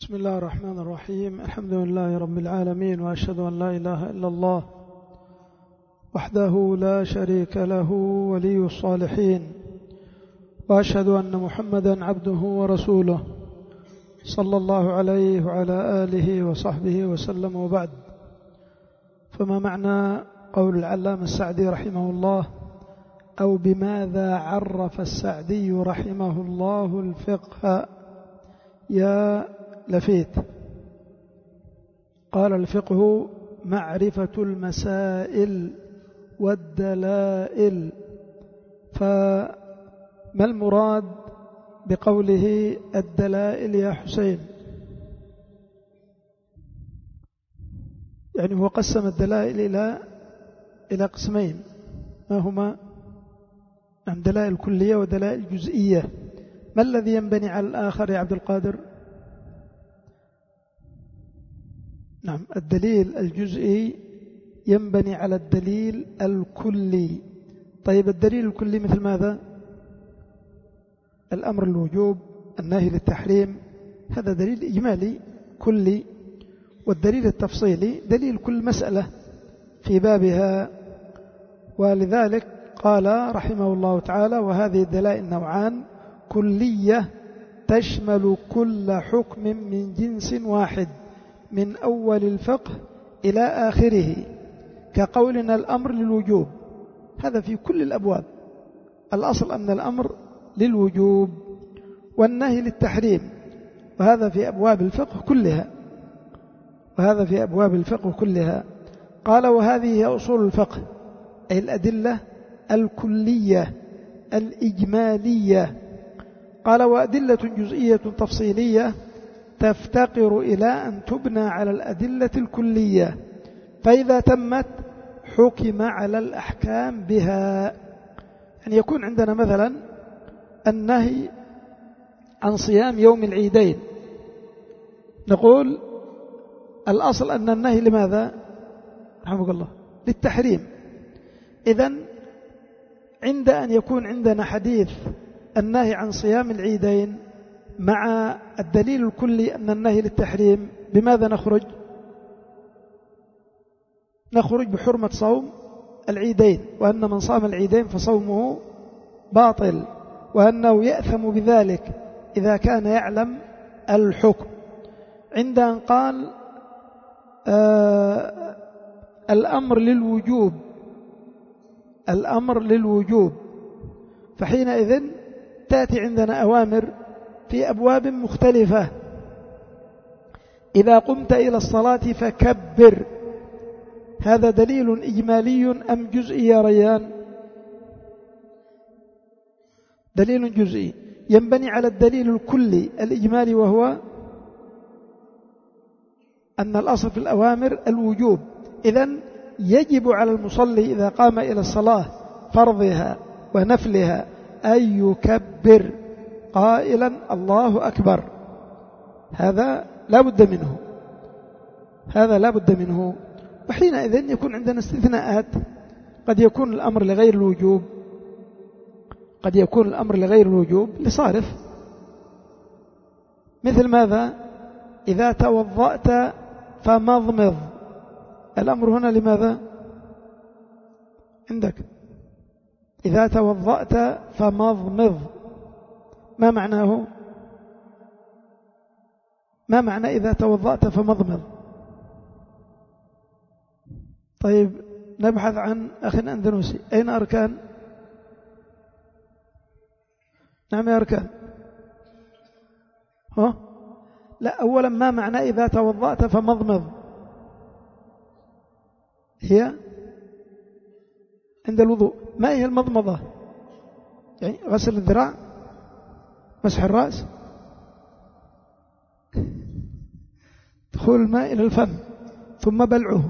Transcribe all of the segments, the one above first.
بسم الله الرحمن الرحيم. الحمد لله رب العالمين، وأشهد أن لا إله إلا الله وحده لا شريك له ولي الصالحين، وأشهد أن محمدا عبده ورسوله صلى الله عليه وعلى آله وصحبه وسلم. وبعد، فما معنى قول العلامة السعدي رحمه الله: أو بماذا عرف السعدي رحمه الله الفقه يا لفيت؟ قال: الفقه معرفة المسائل والدلائل. فما المراد بقوله الدلائل يا حسين؟ يعني هو قسم الدلائل إلى قسمين، ما هما؟ نعم، دلائل كلية ودلائل جزئية. ما الذي ينبني على الآخر يا عبد القادر؟ نعم، الدليل الجزئي ينبني على الدليل الكلي. طيب، الدليل الكلي مثل ماذا؟ الأمر للوجوب، النهي للتحريم، هذا دليل إجمالي كلي. والدليل التفصيلي دليل كل مسألة في بابها. ولذلك قال رحمه الله تعالى: وهذه الدلائل نوعان: كلية تشمل كل حكم من جنس واحد من أول الفقه إلى آخره، كقولنا الأمر للوجوب، هذا في كل الأبواب، الأصل أن الأمر للوجوب، والنهي للتحريم، وهذا في أبواب الفقه كلها. قال: وهذه هي أصول الفقه، أي الأدلة الكلية الإجمالية. قال: وأدلة جزئية تفصيلية تفتقر إلى أن تبنى على الأدلة الكلية، فإذا تمت حكم على الأحكام بها. يعني يكون عندنا مثلا النهي عن صيام يوم العيدين، نقول الأصل أن النهي لماذا؟ رحمك الله، للتحريم. إذن عند أن يكون عندنا حديث النهي عن صيام العيدين مع الدليل الكلي أن النهي للتحريم، بماذا نخرج؟ نخرج بحرمة صوم العيدين، وأن من صام العيدين فصومه باطل، وأنه يأثم بذلك إذا كان يعلم الحكم. عند أن قال الأمر للوجوب، فحينئذ تأتي عندنا أوامر في أبواب مختلفة: إذا قمت إلى الصلاة فكبر، هذا دليل إجمالي أم جزئي يا ريان؟ دليل جزئي ينبني على الدليل الكلي الإجمالي، وهو أن الأصل في الأوامر الوجوب. إذن يجب على المصلي إذا قام إلى الصلاة فرضها ونفلها أن يكبر قائلا الله أكبر، هذا لا بد منه. وحينئذ يكون عندنا استثناءات، قد يكون الأمر لغير الوجوب، لصارف، مثل ماذا؟ إذا توضأت فمضمض، الأمر هنا لماذا؟ عندك إذا توضأت فمضمض، ما معناه؟ ما معنى إذا توضأت فمضمض؟ طيب، نبحث عن أخ أندونيسي. أين أركان؟ نعم يا أركان. لا، أولا ما معنى إذا توضأت فمضمض؟ هي عند الوضوء. ما هي المضمضة؟ يعني غسل الذراع، مسح الرأس، دخول الماء إلى الفم ثم بلعه،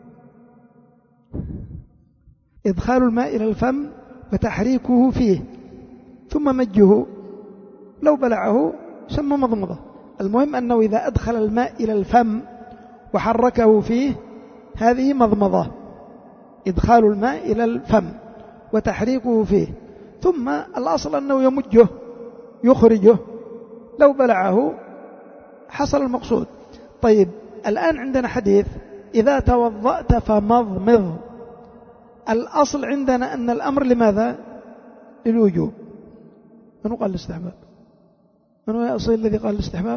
إدخال الماء إلى الفم وتحريكه فيه ثم مجه، لو بلعه سمى مضمضة. المهم أنه إذا أدخل الماء إلى الفم وحركه فيه، هذه مضمضة، إدخال الماء إلى الفم وتحريكه فيه، ثم الأصل أنه يمجه يخرجه، لو بلعه حصل المقصود. طيب الآن عندنا حديث إذا توضأت فمضمض. الأصل عندنا أن الأمر لماذا؟ للوجوب. من قال الاستحباب؟ من هو أصيل الذي قال الاستحباب؟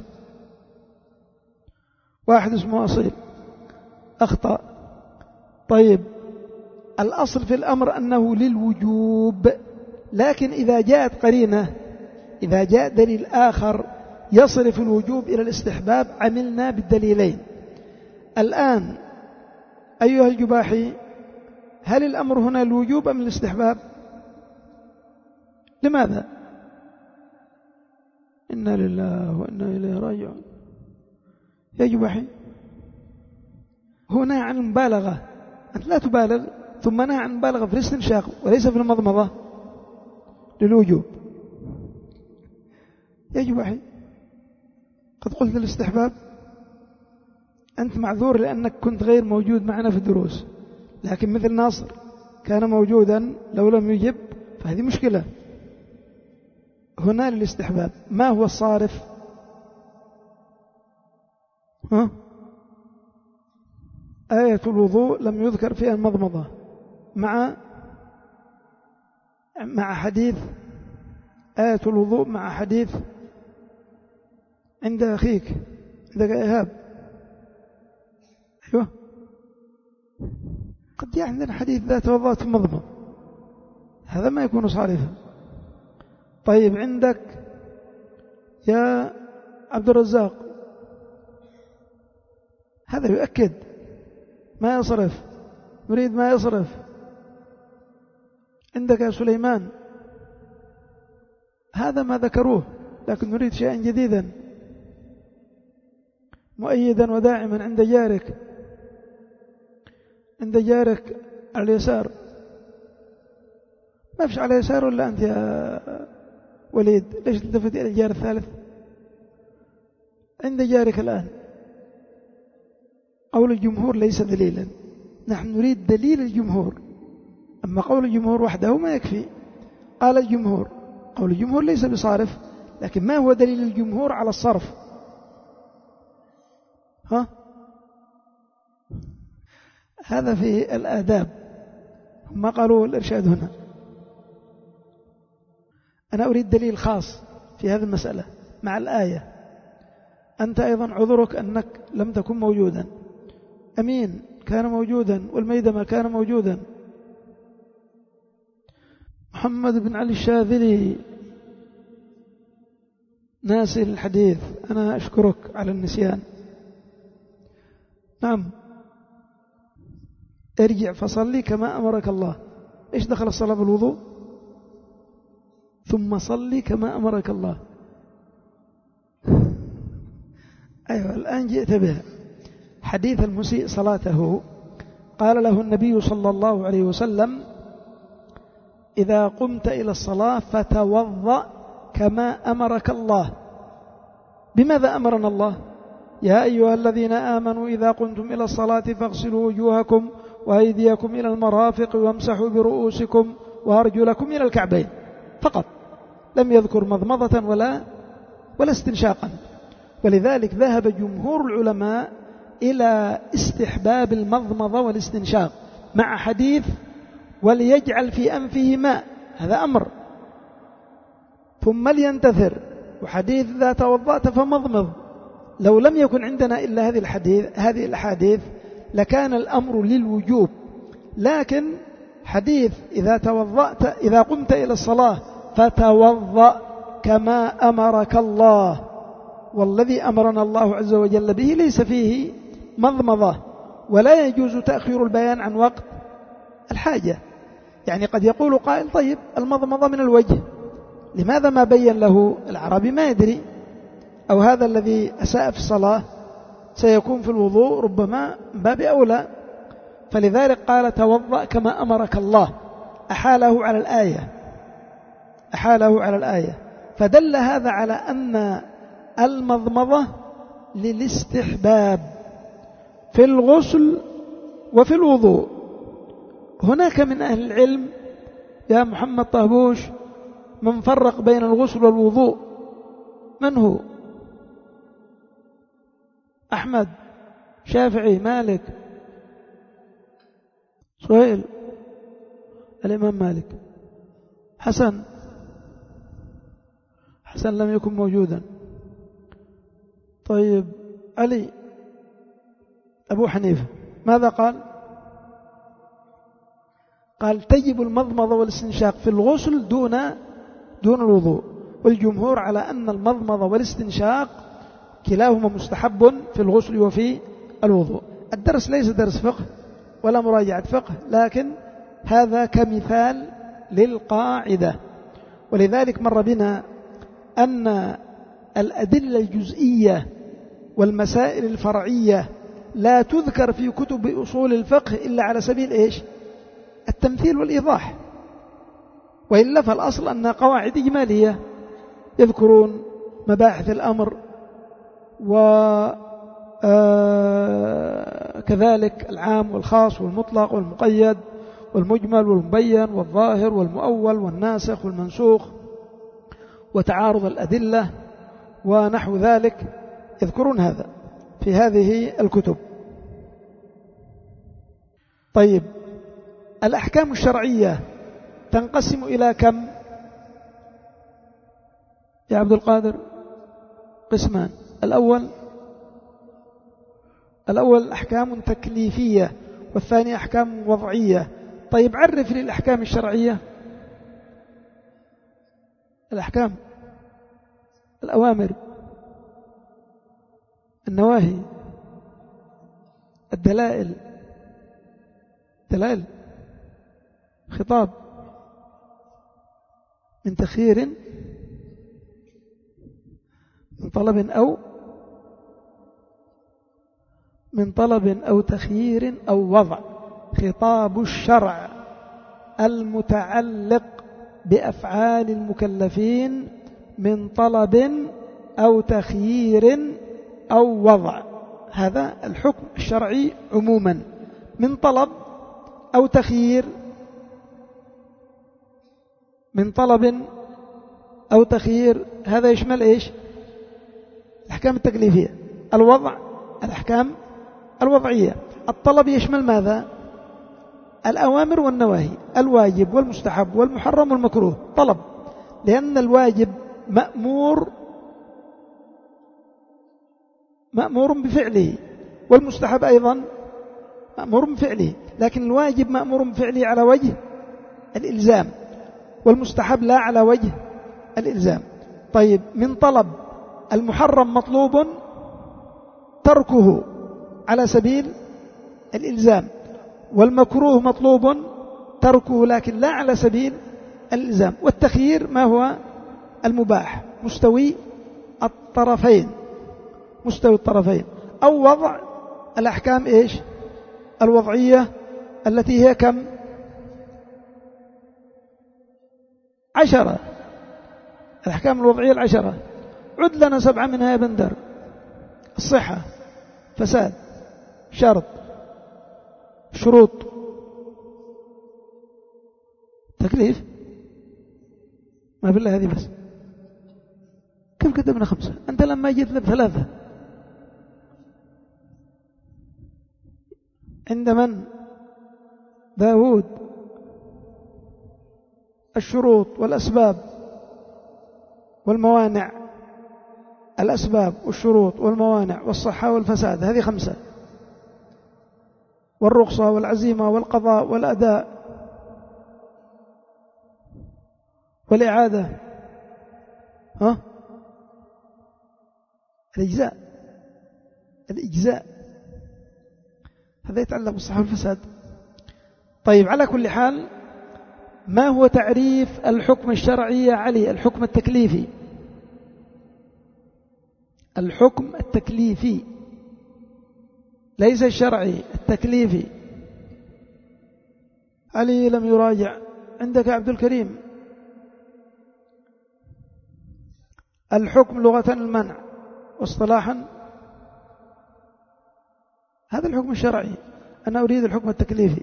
واحد اسمه أصيل أخطأ. طيب الأصل في الأمر أنه للوجوب، لكن إذا جاءت قرينة، إذا جاء دليل آخر يصرف الوجوب إلى الاستحباب عملنا بالدليلين. الآن أيها الجباحي، هل الأمر هنا الوجوب أم الاستحباب؟ لماذا؟ إنا لله وإنا إليه راجعون. يا جباحي، هنا عن المبالغة، أنت لا تبالغ، ثم نهى عن المبالغة في الاستنشاق وليس في المضمضة للوجوب. يا جباحي، قد قلت الاستحباب. أنت معذور لأنك كنت غير موجود معنا في الدروس، لكن مثل ناصر كان موجودا لو لم يجب فهذه مشكلة. هنا للاستحباب. ما هو الصارف؟ آية الوضوء لم يذكر فيها المضمضة مع حديث آية الوضوء مع حديث عند أخيك عندك إيهاب. أيوة، قد عندنا حديث ذات توضأت المضمض، هذا ما يكون صارفا. طيب عندك يا عبد الرزاق، هذا يؤكد ما يصرف، نريد ما يصرف. عندك يا سليمان، هذا ما ذكروه، لكن نريد شيئا جديدا مؤيدا وداعما. عند جارك على اليسار، ما فيش على اليسار ولا أنت يا وليد؟ ليش تلتفت إلى الجار الثالث؟ عند جارك الآن. قول الجمهور ليس دليلا، نحن نريد دليل الجمهور، أما قول الجمهور وحده ما يكفي. قال الجمهور، قول الجمهور ليس بصارف، لكن ما هو دليل الجمهور على الصرف؟ هذا في الآداب، ما قالوا الإرشاد هنا. أنا أريد دليل خاص في هذه المسألة مع الآية. أنت أيضا عذرك أنك لم تكن موجودا. أمين كان موجودا، والميدمة كان موجودا. محمد بن علي الشاذلي ناسي الحديث، أنا أشكرك على النسيان. نعم، ارجع فصلي كما أمرك الله. إيش دخل الصلاة بالوضوء؟ ثم صلي كما أمرك الله. أيوة، الآن جئت بها. حديث المسيء صلاته، قال له النبي صلى الله عليه وسلم: إذا قمت إلى الصلاة فتوضأ كما أمرك الله. بماذا أمرنا الله؟ يا أيها الذين آمنوا إذا قمتم إلى الصلاة فاغسلوا وجوهكم وأيديكم إلى المرافق وامسحوا برؤوسكم وأرجلكم إلى الكعبين فقط، لم يذكر مضمضة ولا استنشاقا. ولذلك ذهب جمهور العلماء إلى استحباب المضمضة والاستنشاق مع حديث وليجعل في أنفه ماء، هذا أمر، ثم لينتثر، وحديث إذا توضأت فمضمض. لو لم يكن عندنا إلا هذه الأحاديث لكان الأمر للوجوب، لكن حديث إذا قمت إلى الصلاة فتوضأ كما أمرك الله، والذي أمرنا الله عز وجل به ليس فيه مضمضة، ولا يجوز تأخير البيان عن وقت الحاجة. يعني قد يقول قائل: طيب المضمضة من الوجه، لماذا ما بين له؟ العربي ما يدري، أو هذا الذي أساء في الصلاة سيكون في الوضوء ربما باب أولى. فلذلك قال: توضأ كما أمرك الله، أحاله على الآية. فدل هذا على أن المضمضة للاستحباب في الغسل وفي الوضوء. هناك من أهل العلم يا محمد طهبوش من فرق بين الغسل والوضوء. من هو؟ أحمد، شافعي، مالك، سهيل، الإمام مالك. حسن لم يكن موجودا. طيب علي، أبو حنيفة ماذا قال؟ قال تجب المضمضة والاستنشاق في الغسل دون الوضوء، والجمهور على أن المضمضة والاستنشاق كلاهما مستحب في الغسل وفي الوضوء. الدرس ليس درس فقه ولا مراجعة فقه، لكن هذا كمثال للقاعدة. ولذلك مر بنا أن الأدلة الجزئية والمسائل الفرعية لا تذكر في كتب أصول الفقه إلا على سبيل إيش؟ التمثيل والإيضاح، وإلا فالأصل أنها قواعد إجمالية، يذكرون مباحث الأمر وكذلك العام والخاص والمطلق والمقيد والمجمل والمبين والظاهر والمؤول والناسخ والمنسوخ وتعارض الأدلة ونحو ذلك، يذكرون هذا في هذه الكتب. طيب الأحكام الشرعية تنقسم إلى كم يا عبد القادر؟ قسمان. الأول أحكام تكليفية، والثاني أحكام وضعية. طيب عرف لي الأحكام الشرعية. الأحكام، الأوامر، النواهي، الدلائل، خطاب من تخيير، من طلب أو تخيير أو وضع. خطاب الشرع المتعلق بأفعال المكلفين من طلب أو تخيير أو وضع. هذا الحكم الشرعي عموما، من طلب أو تخيير، من طلب أو تخيير، هذا يشمل إيش؟ الأحكام التكليفية. الوضع الأحكام الوضعية. الطلب يشمل ماذا؟ الأوامر والنواهي، الواجب والمستحب والمحرم والمكروه. طلب، لأن الواجب مأمور بفعله، والمستحب أيضا مأمور بفعله، لكن الواجب مأمور بفعله على وجه الإلزام، والمستحب لا على وجه الإلزام. طيب من طلب، المحرم مطلوب تركه على سبيل الإلزام، والمكروه مطلوب تركه لكن لا على سبيل الإلزام. والتخيير ما هو؟ المباح مستوي الطرفين. أو وضع الأحكام إيش؟ الوضعية التي هي كم؟ 10. الأحكام الوضعية 10. عد لنا 7 منها يا بندر. الصحة، فساد، شرط، شروط، تكليف. ما بالله هذه بس، كيف كتبنا 5؟ أنت لما جيت ب3 عند من؟ داود. الشروط والأسباب والموانع، الأسباب والشروط والموانع والصحة والفساد، هذه 5. والرخصة والعزيمة والقضاء والأداء والإعادة، الإجزاء، هذا يتعلق بالصحة والفساد. طيب على كل حال، ما هو تعريف الحكم الشرعي يا علي؟ الحكم التكليفي، الحكم التكليفي ليس الشرعي، التكليفي. علي لم يراجع. عندك عبد الكريم. الحكم لغة المنع، واصطلاحا هذا الحكم الشرعي. أنا أريد الحكم التكليفي.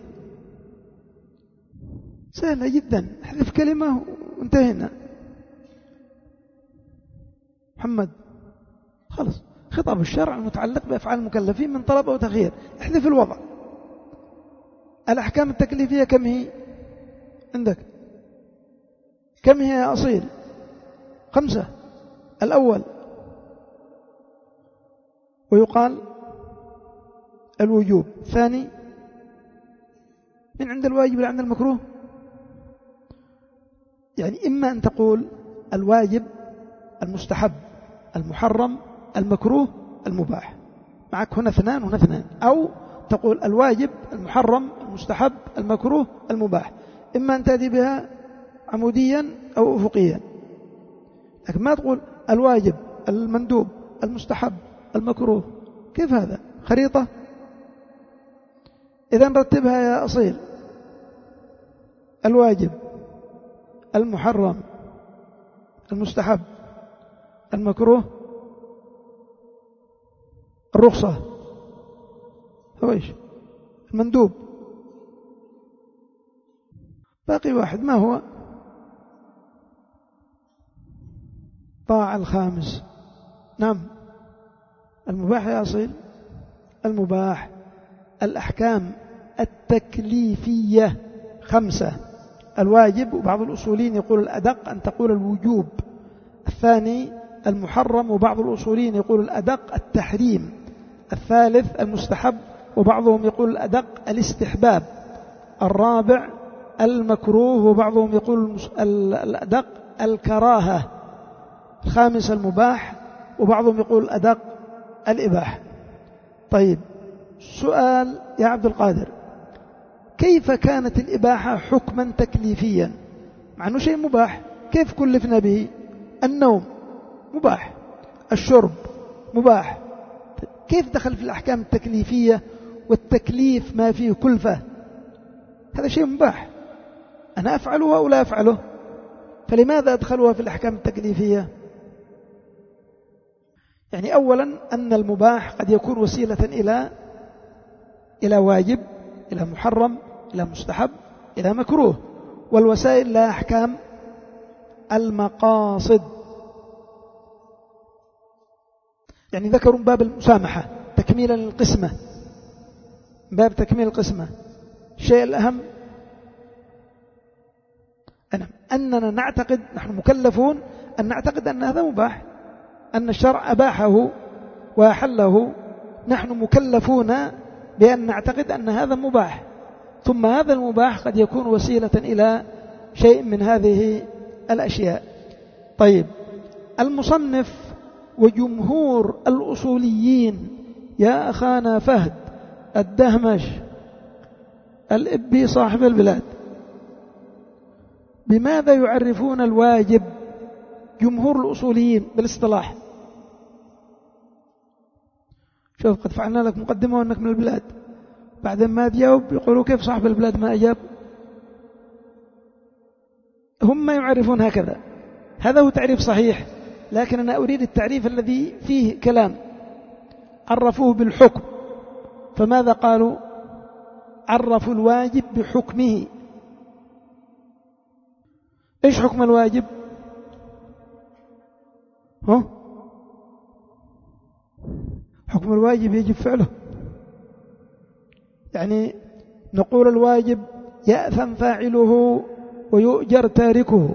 سهلة جدا، احذف كلمة وانتهينا. محمد، خلص خطاب الشرع المتعلق بأفعال المكلفين من طلب أو تخيير. احذف الوضع. الأحكام التكليفية كم هي عندك؟ كم هي يا أصيل؟ 5. الأول ويقال الوجوب. ثاني من عند الواجب إلى عند المكروه. يعني إما أن تقول الواجب، المستحب، المحرم، المكروه، المباح. معك هنا 2 وهنا 2. أو تقول الواجب، المحرم، المستحب، المكروه، المباح. إما أن تأتي بها عموديا أو أفقيا. لكن ما تقول الواجب، المندوب، المستحب، المكروه. كيف هذا؟ خريطة. إذن رتبها يا أصيل: الواجب، المحرم، المستحب، المكروه، الرخصة، هو إيش؟ المندوب. باقي واحد ما هو؟ طاع الخامس. نعم المباح يا أصيل. المباح. الأحكام التكليفية 5: الواجب، وبعض الأصوليين يقول الأدق أن تقول الوجوب. الثاني المحرم، وبعض الأصوليين يقول الأدق التحريم. الثالث المستحب، وبعضهم يقول الأدق الاستحباب. الرابع المكروه، وبعضهم يقول الأدق الكراهة. الخامس المباح، وبعضهم يقول الأدق الإباحة. طيب سؤال يا عبد القادر: كيف كانت الإباحة حكما تكليفيا مع أنه شيء مباح؟ كيف كلفنا به؟ النوم مباح، الشرب مباح. كيف دخل في الأحكام التكليفية؟ والتكليف ما فيه كلفة، هذا شيء مباح، أنا أفعله أو لا أفعله، فلماذا أدخلها في الأحكام التكليفية؟ يعني أولا أن المباح قد يكون وسيلة إلى واجب، إلى محرم، إلى مستحب، إلى مكروه. والوسائل لا أحكام المقاصد. يعني ذكروا باب المسامحة تكميلا للقسمة، باب تكميل القسمة. الشيء الأهم أننا نعتقد، نحن مكلفون أن نعتقد أن هذا مباح، أن الشرع أباحه وأحله. نحن مكلفون بأن نعتقد أن هذا مباح، ثم هذا المباح قد يكون وسيلة إلى شيء من هذه الأشياء. طيب المصنف وجمهور الأصوليين يا أخانا فهد الدهمش الإبي صاحب البلاد، بماذا يعرفون الواجب جمهور الأصوليين بالاصطلاح؟ شوف قد فعلنا لك مقدمة وأنك من البلاد، بعد ما تجاوب يقولوا كيف صاحب البلاد ما أجاب. هم يعرفون هكذا، هذا هو تعريف صحيح، لكن أنا أريد التعريف الذي فيه كلام. عرفوه بالحكم، فماذا قالوا؟ عرفوا الواجب بحكمه. إيش حكم الواجب؟ حكم الواجب يجب فعله. يعني نقول الواجب يأثم فاعله ويؤجر تاركه،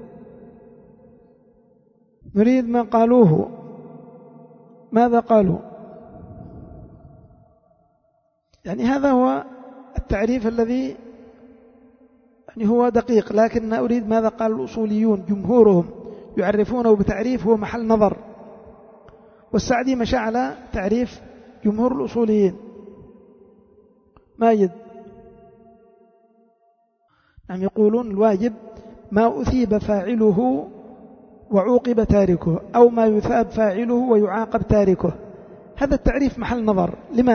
نريد ما قالوه. ماذا قالوا؟ يعني هذا هو التعريف الذي يعني هو دقيق، لكن أريد ماذا قال الأصوليون جمهورهم، يعرفونه بتعريف هو محل نظر. والسعدي مشى على تعريف جمهور الأصوليين. ماجد نعم يقولون الواجب ما أثيب فاعله وعوقب تاركه، أو ما يثاب فاعله ويعاقب تاركه. هذا التعريف محل نظر.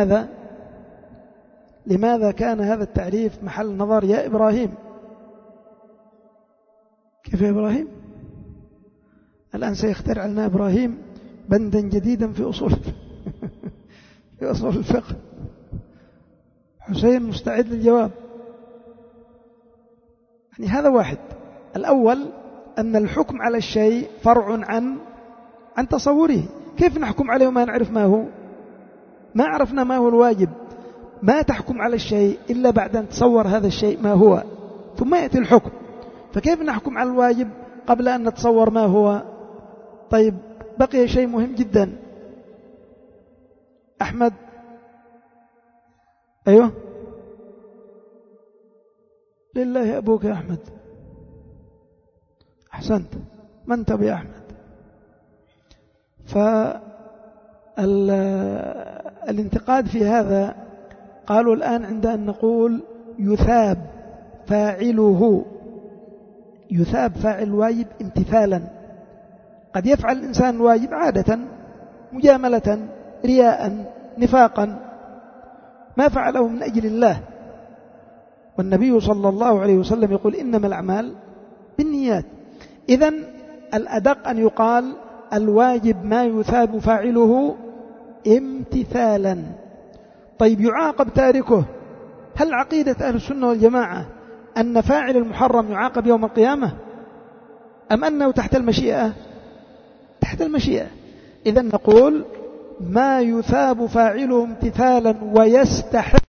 لماذا كان هذا التعريف محل نظر يا إبراهيم؟ كيف يا إبراهيم؟ الآن سيخترع لنا إبراهيم بندا جديدا في أصول الفقه. حسين مستعد للجواب. يعني هذا واحد. الأول أن الحكم على الشيء فرع عن تصوره. كيف نحكم عليه وما نعرف ما هو؟ ما عرفنا ما هو الواجب. ما تحكم على الشيء إلا بعد أن تصور هذا الشيء ما هو، ثم يأتي الحكم. فكيف نحكم على الواجب قبل أن نتصور ما هو؟ طيب، بقي شيء مهم جدا. أحمد، أيوه، لله أبوك يا أحمد، أحسنت، من تبي يا أحمد؟ فالانتقاد في هذا قالوا الآن عند أن نقول يثاب فاعله، يثاب فاعل الواجب امتثالا. قد يفعل الإنسان الواجب عادة مجاملة رياء نفاقا، ما فعله من أجل الله. والنبي صلى الله عليه وسلم يقول إنما الأعمال بالنيات. إذن الأدق أن يقال الواجب ما يثاب فاعله امتثالا. طيب، يعاقب تاركه. هل عقيدة أهل السنة والجماعة أن فاعل المحرم يعاقب يوم القيامة، أم أنه تحت المشيئة؟ تحت المشيئة. إذن نقول ما يثاب فاعله امتثالا ويستحق